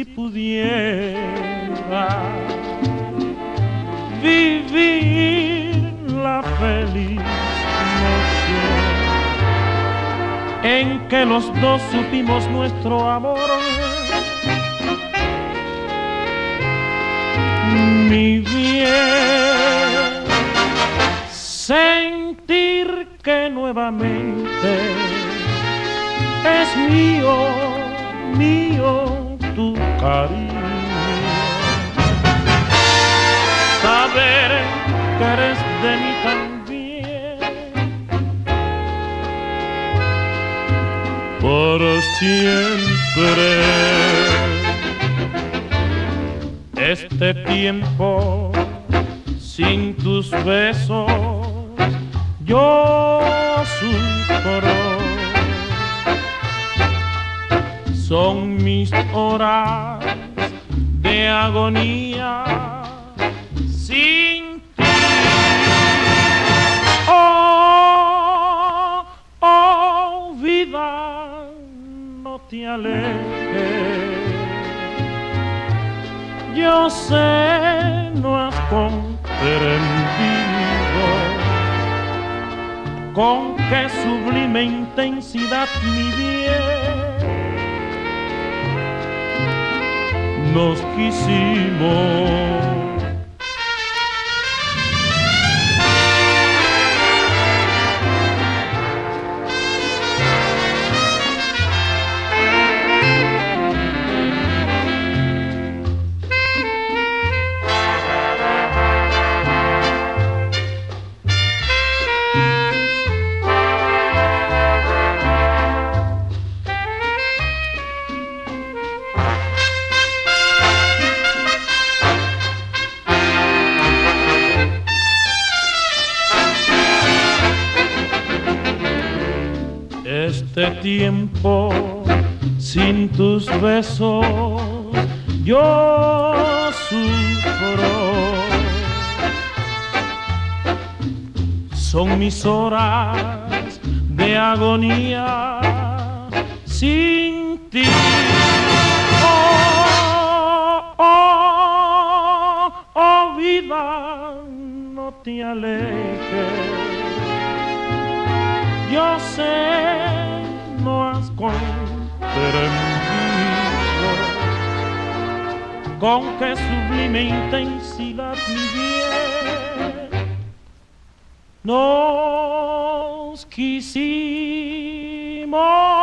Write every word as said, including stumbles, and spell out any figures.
pudiera vivir la feliz noche en que los dos supimos nuestro amor, mi bien, sentir que nuevamente es mío, mío tu cariño, saber que eres de mí también, por siempre. Este tiempo sin tus besos yo sufro. Son mis horas de agonía sin ti. Oh, oh, vida, no te alejes. Yo sé, no has comprendido con qué sublime intensidad, mi bien, nos quisimos. Este tiempo sin tus besos yo sufro. Son mis horas de agonía sin ti. Oh, oh, oh, vida, no te alejes. Yo sé, no has comprendido con qué sublime intensidad, mi bien, nos quisimos.